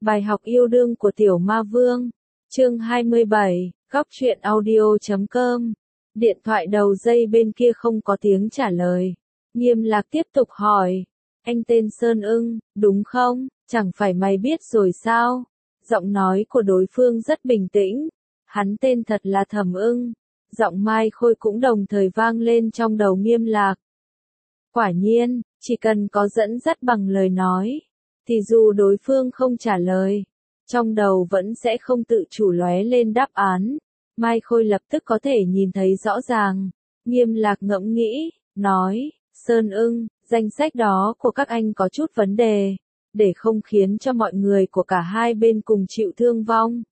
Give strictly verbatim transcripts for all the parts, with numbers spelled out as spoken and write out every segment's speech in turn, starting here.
Bài học yêu đương của Tiểu Ma Vương, chương hai mươi bảy, góc truyện audio chấm com. Điện thoại đầu dây bên kia không có tiếng trả lời. Nghiêm Lạc tiếp tục hỏi, anh tên Sơn Ưng, đúng không? Chẳng phải mày biết rồi sao? Giọng nói của đối phương rất bình tĩnh. Hắn tên thật là Thẩm Ưng. Giọng Mai Khôi cũng đồng thời vang lên trong đầu Nghiêm Lạc. Quả nhiên, chỉ cần có dẫn dắt bằng lời nói, thì dù đối phương không trả lời, trong đầu vẫn sẽ không tự chủ lóe lên đáp án. Mai Khôi lập tức có thể nhìn thấy rõ ràng. Nghiêm Lạc ngẫm nghĩ, nói, Sơn Ưng, danh sách đó của các anh có chút vấn đề, để không khiến cho mọi người của cả hai bên cùng chịu thương vong.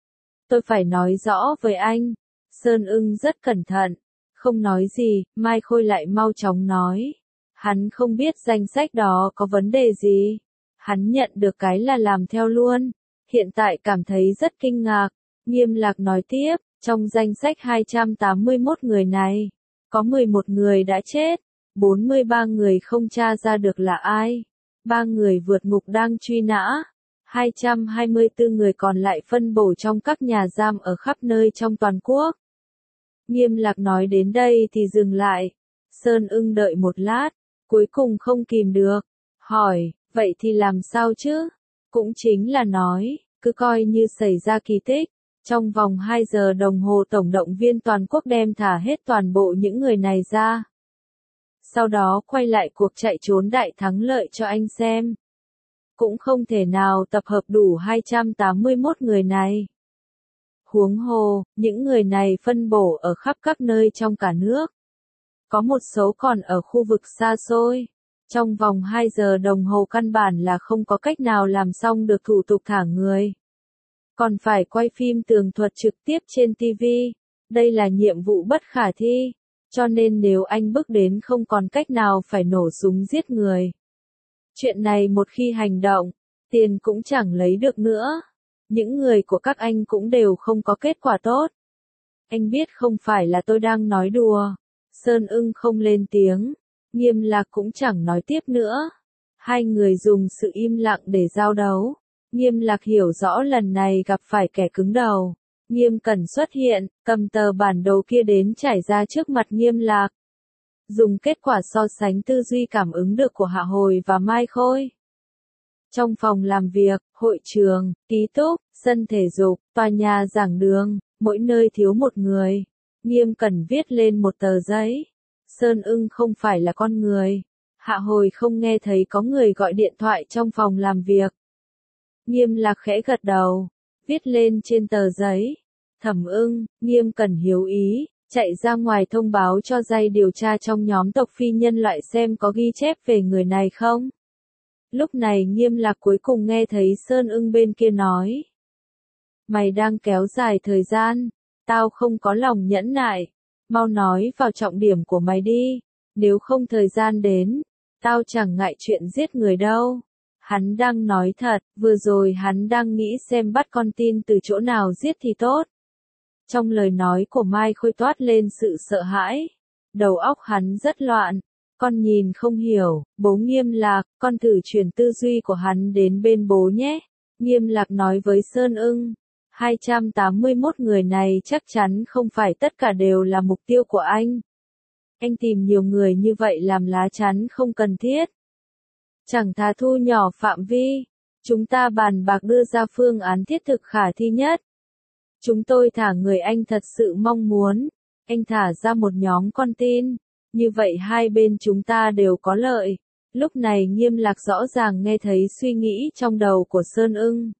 Tôi phải nói rõ với anh. Sơn Ưng rất cẩn thận, không nói gì, Mai Khôi lại mau chóng nói. Hắn không biết danh sách đó có vấn đề gì. Hắn nhận được cái là làm theo luôn. Hiện tại cảm thấy rất kinh ngạc. Nghiêm Lạc nói tiếp, trong danh sách hai trăm tám mươi mốt người này, có mười một người đã chết, bốn mươi ba người không tra ra được là ai, ba người vượt ngục đang truy nã, hai trăm hai mươi tư người còn lại phân bổ trong các nhà giam ở khắp nơi trong toàn quốc. Nghiêm Lạc nói đến đây thì dừng lại. Sơn Ưng đợi một lát, cuối cùng không kìm được, hỏi, vậy thì làm sao chứ? Cũng chính là nói, cứ coi như xảy ra kỳ tích, trong vòng hai giờ đồng hồ tổng động viên toàn quốc đem thả hết toàn bộ những người này ra. Sau đó quay lại cuộc chạy trốn đại thắng lợi cho anh xem. Cũng không thể nào tập hợp đủ hai trăm tám mươi mốt người này. Huống hồ, những người này phân bổ ở khắp các nơi trong cả nước. Có một số còn ở khu vực xa xôi. Trong vòng hai giờ đồng hồ căn bản là không có cách nào làm xong được thủ tục thả người. Còn phải quay phim tường thuật trực tiếp trên ti vi. Đây là nhiệm vụ bất khả thi. Cho nên nếu anh bước đến không còn cách nào phải nổ súng giết người. Chuyện này một khi hành động, tiền cũng chẳng lấy được nữa. Những người của các anh cũng đều không có kết quả tốt. Anh biết không phải là tôi đang nói đùa. Sơn Ưng không lên tiếng. Nghiêm Lạc cũng chẳng nói tiếp nữa. Hai người dùng sự im lặng để giao đấu. Nghiêm Lạc hiểu rõ lần này gặp phải kẻ cứng đầu. Nghiêm Cẩn xuất hiện, cầm tờ bản đồ kia đến trải ra trước mặt Nghiêm Lạc. Dùng kết quả so sánh tư duy cảm ứng được của Hạ Hồi và Mai Khôi. Trong phòng làm việc, hội trường, ký túc, sân thể dục, tòa nhà giảng đường, mỗi nơi thiếu một người. Nghiêm Cẩn viết lên một tờ giấy. Sơn Ưng không phải là con người. Hạ Hồi không nghe thấy có người gọi điện thoại trong phòng làm việc. Nghiêm Lạc khẽ gật đầu, viết lên trên tờ giấy. Thẩm Ưng, Nghiêm Cẩn hiếu ý, chạy ra ngoài thông báo cho giai điều tra trong nhóm tộc phi nhân loại xem có ghi chép về người này không. Lúc này Nghiêm Lạc cuối cùng nghe thấy Sơn Ưng bên kia nói. Mày đang kéo dài thời gian, tao không có lòng nhẫn nại, mau nói vào trọng điểm của mày đi, nếu không thời gian đến, tao chẳng ngại chuyện giết người đâu. Hắn đang nói thật, vừa rồi hắn đang nghĩ xem bắt con tin từ chỗ nào giết thì tốt. Trong lời nói của Mai Khôi toát lên sự sợ hãi, đầu óc hắn rất loạn. Con nhìn không hiểu, bố Nghiêm Lạc, con thử chuyển tư duy của hắn đến bên bố nhé. Nghiêm Lạc nói với Sơn Ưng, hai trăm tám mươi mốt người này chắc chắn không phải tất cả đều là mục tiêu của anh. Anh tìm nhiều người như vậy làm lá chắn không cần thiết. Chẳng thà thu nhỏ phạm vi, chúng ta bàn bạc đưa ra phương án thiết thực khả thi nhất. Chúng tôi thả người anh thật sự mong muốn, anh thả ra một nhóm con tin. Như vậy hai bên chúng ta đều có lợi. Lúc này Nghiêm Lạc rõ ràng nghe thấy suy nghĩ trong đầu của Sơn Ưng.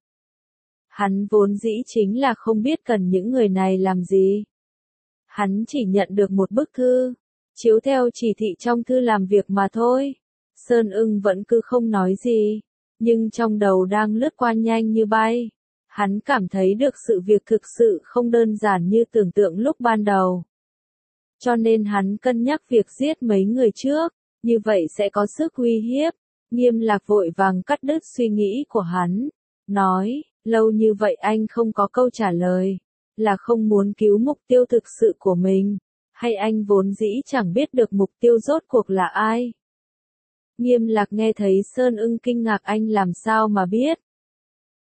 Hắn vốn dĩ chính là không biết cần những người này làm gì. Hắn chỉ nhận được một bức thư, chiếu theo chỉ thị trong thư làm việc mà thôi. Sơn Ưng vẫn cứ không nói gì, nhưng trong đầu đang lướt qua nhanh như bay. Hắn cảm thấy được sự việc thực sự không đơn giản như tưởng tượng lúc ban đầu. Cho nên hắn cân nhắc việc giết mấy người trước, như vậy sẽ có sức uy hiếp. Nghiêm Lạc vội vàng cắt đứt suy nghĩ của hắn, nói, lâu như vậy anh không có câu trả lời, là không muốn cứu mục tiêu thực sự của mình, hay anh vốn dĩ chẳng biết được mục tiêu rốt cuộc là ai? Nghiêm Lạc nghe thấy Sơn Ưng kinh ngạc anh làm sao mà biết.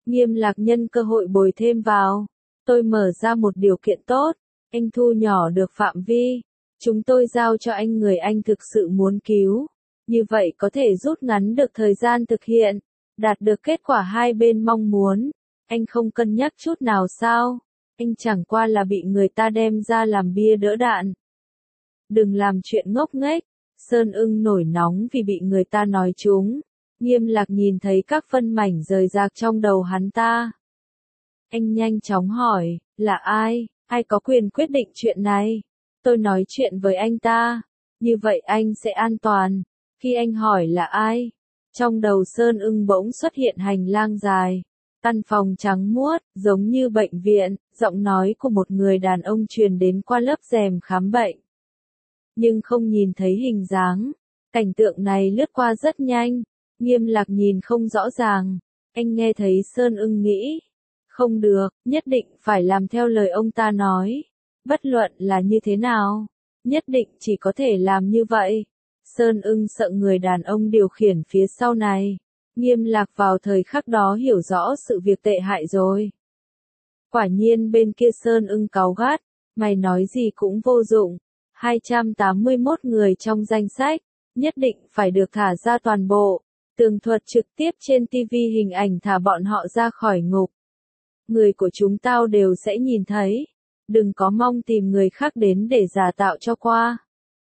Nghiêm Lạc nhân cơ hội bồi thêm vào. Tôi mở ra một điều kiện tốt, anh thu nhỏ được phạm vi. Chúng tôi giao cho anh người anh thực sự muốn cứu. Như vậy có thể rút ngắn được thời gian thực hiện, đạt được kết quả hai bên mong muốn. Anh không cân nhắc chút nào sao? Anh chẳng qua là bị người ta đem ra làm bia đỡ đạn. Đừng làm chuyện ngốc nghếch. Sơn Ưng nổi nóng vì bị người ta nói trúng. Nghiêm Lạc nhìn thấy các phân mảnh rời rạc trong đầu hắn ta. Anh nhanh chóng hỏi, là ai? Ai có quyền quyết định chuyện này? Tôi nói chuyện với anh ta. Như vậy anh sẽ an toàn. Khi anh hỏi là ai? Trong đầu Sơn Ưng bỗng xuất hiện hành lang dài. Căn phòng trắng muốt, giống như bệnh viện, giọng nói của một người đàn ông truyền đến qua lớp rèm khám bệnh. Nhưng không nhìn thấy hình dáng. Cảnh tượng này lướt qua rất nhanh. Nghiêm Lạc nhìn không rõ ràng. Anh nghe thấy Sơn Ưng nghĩ. Không được, nhất định phải làm theo lời ông ta nói. Bất luận là như thế nào, nhất định chỉ có thể làm như vậy. Sơn Ưng sợ người đàn ông điều khiển phía sau này. Nghiêm Lạc vào thời khắc đó hiểu rõ sự việc tệ hại rồi. Quả nhiên bên kia Sơn Ưng cáu gắt, mày nói gì cũng vô dụng. hai trăm tám mươi mốt người trong danh sách, nhất định phải được thả ra toàn bộ. Tường thuật trực tiếp trên ti vi hình ảnh thả bọn họ ra khỏi ngục. Người của chúng tao đều sẽ nhìn thấy. Đừng có mong tìm người khác đến để giả tạo cho qua.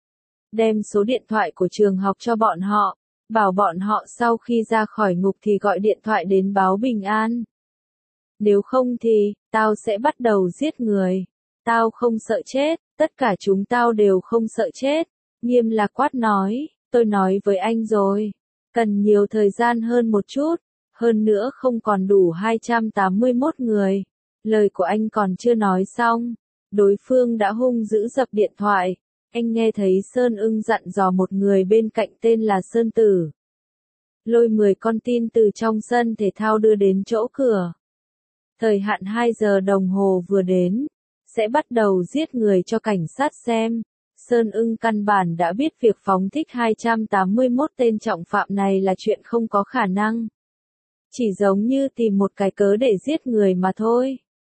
Đem số điện thoại của trường học cho bọn họ. Bảo bọn họ sau khi ra khỏi ngục thì gọi điện thoại đến báo bình an. Nếu không thì, tao sẽ bắt đầu giết người. Tao không sợ chết, tất cả chúng tao đều không sợ chết. Nghiêm Lạc quát nói, tôi nói với anh rồi. Cần nhiều thời gian hơn một chút. Hơn nữa không còn đủ hai trăm tám mươi mốt người. Lời của anh còn chưa nói xong. Đối phương đã hung dữ dập điện thoại. Anh nghe thấy Sơn Ưng dặn dò một người bên cạnh tên là Sơn Tử. Lôi mười con tin từ trong sân thể thao đưa đến chỗ cửa. Thời hạn hai giờ đồng hồ vừa đến. Sẽ bắt đầu giết người cho cảnh sát xem. Sơn Ưng căn bản đã biết việc phóng thích hai trăm tám mươi mốt tên trọng phạm này là chuyện không có khả năng. Chỉ giống như tìm một cái cớ để giết người mà thôi.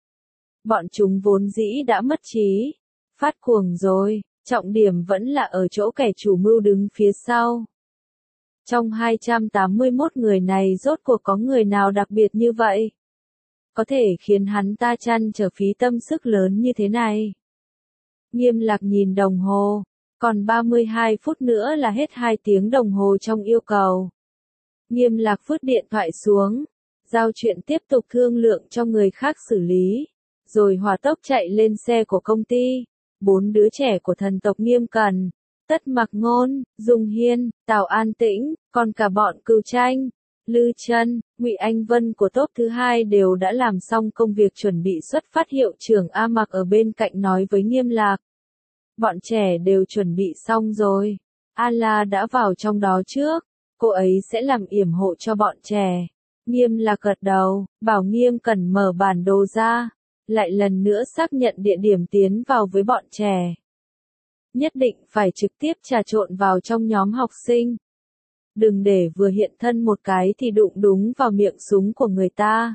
Bọn chúng vốn dĩ đã mất trí. Phát cuồng rồi, trọng điểm vẫn là ở chỗ kẻ chủ mưu đứng phía sau. Trong hai trăm tám mươi mốt người này rốt cuộc có người nào đặc biệt như vậy? Có thể khiến hắn ta trăn trở phí tâm sức lớn như thế này. Nghiêm Lạc nhìn đồng hồ, còn ba mươi hai phút nữa là hết hai tiếng đồng hồ trong yêu cầu. Nghiêm Lạc vứt điện thoại xuống, giao chuyện tiếp tục thương lượng cho người khác xử lý, rồi hỏa tốc chạy lên xe của công ty. Bốn đứa trẻ của thần tộc Nghiêm Cần, Tất Mặc Ngôn, Dung Hiên, Tào An Tĩnh, còn cả bọn Cừu Tranh, Lư Chân, Ngụy Anh Vân của top thứ hai đều đã làm xong công việc chuẩn bị xuất phát. Hiệu trưởng A Mặc ở bên cạnh nói với Nghiêm Lạc. Bọn trẻ đều chuẩn bị xong rồi. A La đã vào trong đó trước. Cô ấy sẽ làm yểm hộ cho bọn trẻ. Nghiêm Lạc gật đầu, bảo Nghiêm Cần mở bản đồ ra. Lại lần nữa xác nhận địa điểm tiến vào với bọn trẻ. Nhất định phải trực tiếp trà trộn vào trong nhóm học sinh. Đừng để vừa hiện thân một cái thì đụng đúng vào miệng súng của người ta.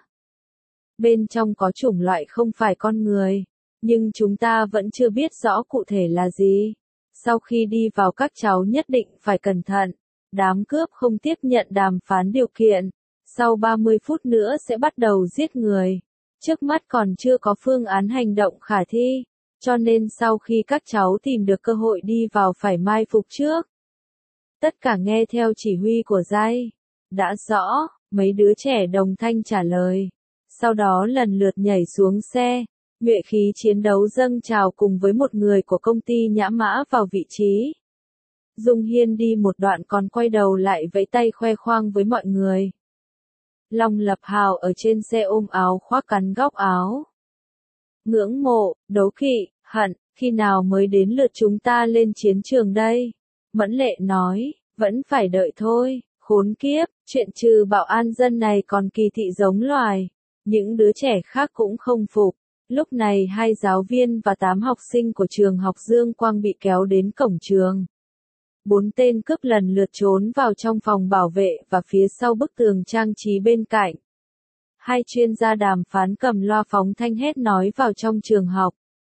Bên trong có chủng loại không phải con người, nhưng chúng ta vẫn chưa biết rõ cụ thể là gì. Sau khi đi vào các cháu nhất định phải cẩn thận. Đám cướp không tiếp nhận đàm phán điều kiện. Sau ba mươi phút nữa sẽ bắt đầu giết người. Trước mắt còn chưa có phương án hành động khả thi. Cho nên sau khi các cháu tìm được cơ hội đi vào phải mai phục trước. Tất cả nghe theo chỉ huy của Giai. Đã rõ, mấy đứa trẻ đồng thanh trả lời. Sau đó lần lượt nhảy xuống xe. Nhuệ khí chiến đấu dâng trào cùng với một người của công ty Nhã Mã vào vị trí. Dung Hiên đi một đoạn còn quay đầu lại vẫy tay khoe khoang với mọi người. Long Lập Hào ở trên xe ôm áo khoác cắn góc áo. Ngưỡng mộ, đố kỵ, hận, khi nào mới đến lượt chúng ta lên chiến trường đây? Mẫn Lệ nói, vẫn phải đợi thôi, khốn kiếp, chuyện trừ bảo an dân này còn kỳ thị giống loài. Những đứa trẻ khác cũng không phục. Lúc này hai giáo viên và tám học sinh của trường học Dương Quang bị kéo đến cổng trường. Bốn tên cướp lần lượt trốn vào trong phòng bảo vệ và phía sau bức tường trang trí bên cạnh. Hai chuyên gia đàm phán cầm loa phóng thanh hét nói vào trong trường học.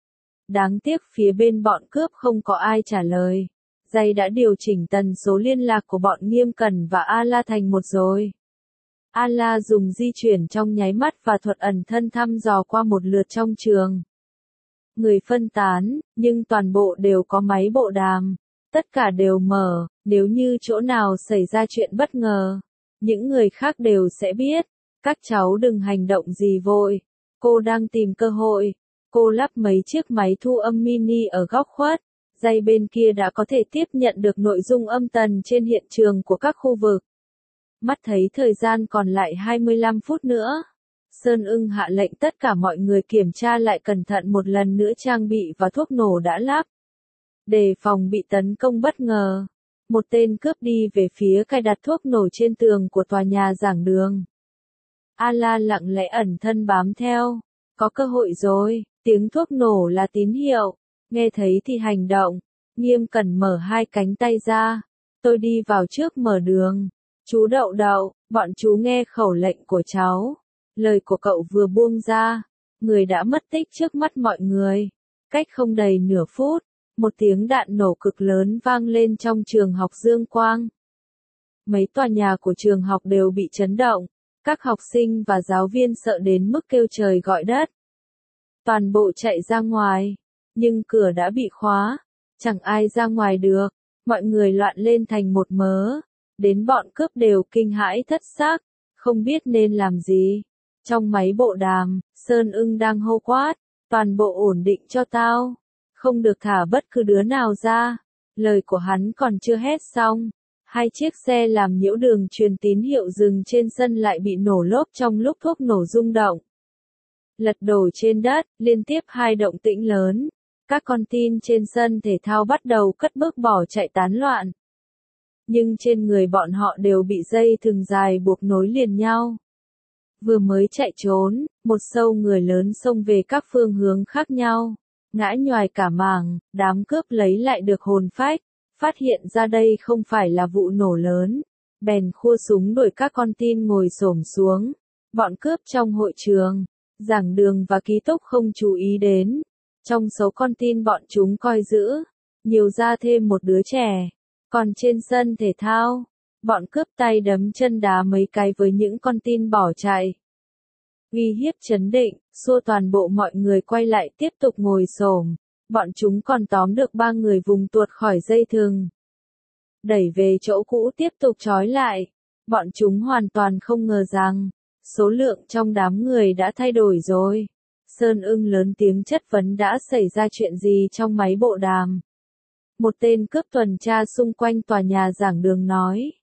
Đáng tiếc phía bên bọn cướp không có ai trả lời. Dây đã điều chỉnh tần số liên lạc của bọn Nghiêm Cẩn và A-la thành một rồi. A-la dùng di chuyển trong nháy mắt và thuật ẩn thân thăm dò qua một lượt trong trường. Người phân tán, nhưng toàn bộ đều có máy bộ đàm. Tất cả đều mở, nếu như chỗ nào xảy ra chuyện bất ngờ. Những người khác đều sẽ biết. Các cháu đừng hành động gì vội. Cô đang tìm cơ hội. Cô lắp mấy chiếc máy thu âm mini ở góc khuất. Dây bên kia đã có thể tiếp nhận được nội dung âm tần trên hiện trường của các khu vực. Mắt thấy thời gian còn lại hai mươi lăm phút nữa. Sơn Ưng hạ lệnh tất cả mọi người kiểm tra lại cẩn thận một lần nữa trang bị và thuốc nổ đã lắp. Đề phòng bị tấn công bất ngờ. Một tên cướp đi về phía cài đặt thuốc nổ trên tường của tòa nhà giảng đường. A-la lặng lẽ ẩn thân bám theo. Có cơ hội rồi, tiếng thuốc nổ là tín hiệu. Nghe thấy thì hành động. Nghiêm Cẩn mở hai cánh tay ra. Tôi đi vào trước mở đường. Chú Đậu Đậu, bọn chú nghe khẩu lệnh của cháu. Lời của cậu vừa buông ra. Người đã mất tích trước mắt mọi người. Cách không đầy nửa phút. Một tiếng đạn nổ cực lớn vang lên trong trường học Dương Quang. Mấy tòa nhà của trường học đều bị chấn động. Các học sinh và giáo viên sợ đến mức kêu trời gọi đất. Toàn bộ chạy ra ngoài. Nhưng cửa đã bị khóa. Chẳng ai ra ngoài được. Mọi người loạn lên thành một mớ. Đến bọn cướp đều kinh hãi thất xác. Không biết nên làm gì. Trong máy bộ đàm, Sơn Ưng đang hô quát. Toàn bộ ổn định cho tao. Không được thả bất cứ đứa nào ra. Lời của hắn còn chưa hét xong. Hai chiếc xe làm nhiễu đường truyền tín hiệu dừng trên sân lại bị nổ lốp trong lúc thuốc nổ rung động. Lật đổ trên đất, liên tiếp hai động tĩnh lớn. Các con tin trên sân thể thao bắt đầu cất bước bỏ chạy tán loạn. Nhưng trên người bọn họ đều bị dây thừng dài buộc nối liền nhau. Vừa mới chạy trốn, một sâu người lớn xông về các phương hướng khác nhau. Ngã nhoài cả màng, đám cướp lấy lại được hồn phách. Phát hiện ra đây không phải là vụ nổ lớn. Bèn khua súng đuổi các con tin ngồi xổm xuống. Bọn cướp trong hội trường, giảng đường và ký túc không chú ý đến. Trong số con tin bọn chúng coi giữ, nhiều ra thêm một đứa trẻ. Còn trên sân thể thao, bọn cướp tay đấm chân đá mấy cái với những con tin bỏ chạy. Uy hiếp trấn định, xua toàn bộ mọi người quay lại tiếp tục ngồi xổm. Bọn chúng còn tóm được ba người vùng tuột khỏi dây thừng. Đẩy về chỗ cũ tiếp tục trói lại. Bọn chúng hoàn toàn không ngờ rằng, số lượng trong đám người đã thay đổi rồi. Sơn Ưng lớn tiếng chất vấn đã xảy ra chuyện gì trong máy bộ đàm. Một tên cướp tuần tra xung quanh tòa nhà giảng đường nói.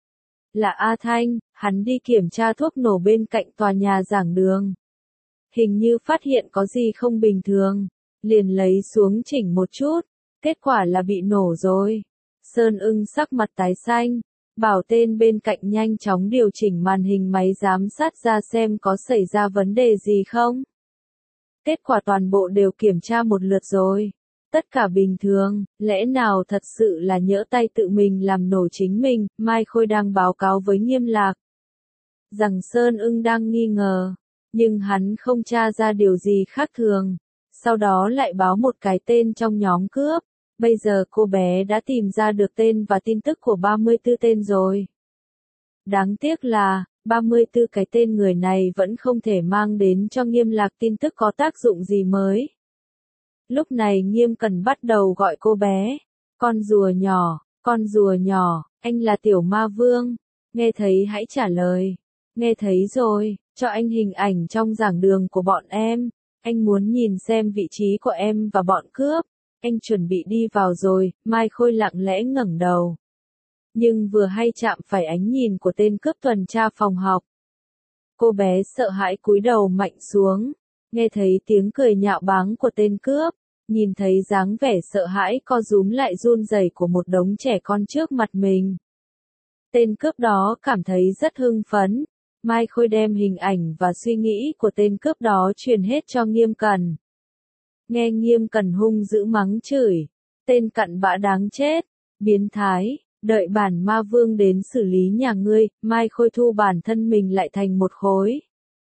Là A Thanh, hắn đi kiểm tra thuốc nổ bên cạnh tòa nhà giảng đường. Hình như phát hiện có gì không bình thường. Liền lấy xuống chỉnh một chút. Kết quả là bị nổ rồi. Sơn Ưng sắc mặt tái xanh. Bảo tên bên cạnh nhanh chóng điều chỉnh màn hình máy giám sát ra xem có xảy ra vấn đề gì không. Kết quả toàn bộ đều kiểm tra một lượt rồi. Tất cả bình thường, lẽ nào thật sự là nhỡ tay tự mình làm nổ chính mình, Mai Khôi đang báo cáo với Nghiêm Lạc. Rằng Sơn Ưng đang nghi ngờ, nhưng hắn không tra ra điều gì khác thường. Sau đó lại báo một cái tên trong nhóm cướp. Bây giờ cô bé đã tìm ra được tên và tin tức của ba mươi tư tên rồi. Đáng tiếc là, ba mươi tư cái tên người này vẫn không thể mang đến cho Nghiêm Lạc tin tức có tác dụng gì mới. Lúc này Nghiêm Cẩn bắt đầu gọi cô bé. Con rùa nhỏ, con rùa nhỏ, anh là Tiểu Ma Vương. Nghe thấy hãy trả lời. Nghe thấy rồi, cho anh hình ảnh trong giảng đường của bọn em. Anh muốn nhìn xem vị trí của em và bọn cướp. Anh chuẩn bị đi vào rồi, Mai Khôi lặng lẽ ngẩng đầu. Nhưng vừa hay chạm phải ánh nhìn của tên cướp tuần tra phòng học. Cô bé sợ hãi cúi đầu mạnh xuống. Nghe thấy tiếng cười nhạo báng của tên cướp. Nhìn thấy dáng vẻ sợ hãi co rúm lại run rẩy của một đống trẻ con trước mặt mình. Tên cướp đó cảm thấy rất hưng phấn. Mai Khôi đem hình ảnh và suy nghĩ của tên cướp đó truyền hết cho Nghiêm Cẩn. Nghe Nghiêm Cẩn hung dữ mắng chửi. Tên cặn bã đáng chết. Biến thái. Đợi bản ma vương đến xử lý nhà ngươi. Mai Khôi thu bản thân mình lại thành một khối.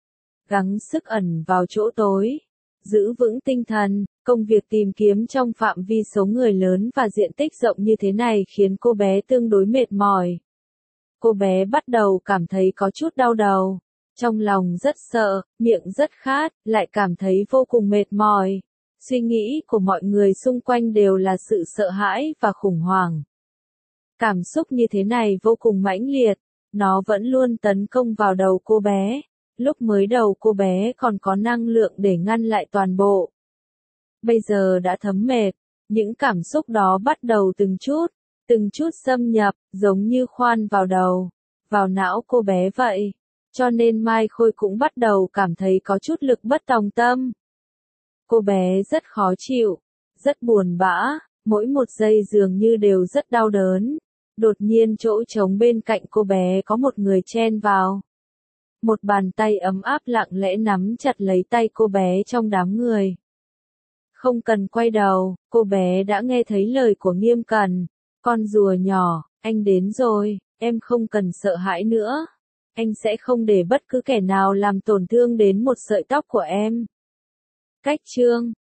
gắng sức ẩn vào chỗ tối, giữ vững tinh thần. Công việc tìm kiếm trong phạm vi số người lớn và diện tích rộng như thế này khiến cô bé tương đối mệt mỏi. Cô bé bắt đầu cảm thấy có chút đau đầu, trong lòng rất sợ, miệng rất khát, lại cảm thấy vô cùng mệt mỏi. Suy nghĩ của mọi người xung quanh đều là sự sợ hãi và khủng hoảng. Cảm xúc như thế này vô cùng mãnh liệt, nó vẫn luôn tấn công vào đầu cô bé. Lúc mới đầu cô bé còn có năng lượng để ngăn lại toàn bộ. Bây giờ đã thấm mệt, những cảm xúc đó bắt đầu từng chút, từng chút xâm nhập, giống như khoan vào đầu, vào não cô bé vậy. Cho nên Mai Khôi cũng bắt đầu cảm thấy có chút lực bất tòng tâm. Cô bé rất khó chịu, rất buồn bã, mỗi một giây dường như đều rất đau đớn. Đột nhiên chỗ trống bên cạnh cô bé có một người chen vào. Một bàn tay ấm áp lặng lẽ nắm chặt lấy tay cô bé trong đám người. Không cần quay đầu, cô bé đã nghe thấy lời của Nghiêm Cẩn. Con rùa nhỏ, anh đến rồi, em không cần sợ hãi nữa. Anh sẽ không để bất cứ kẻ nào làm tổn thương đến một sợi tóc của em. Cách chương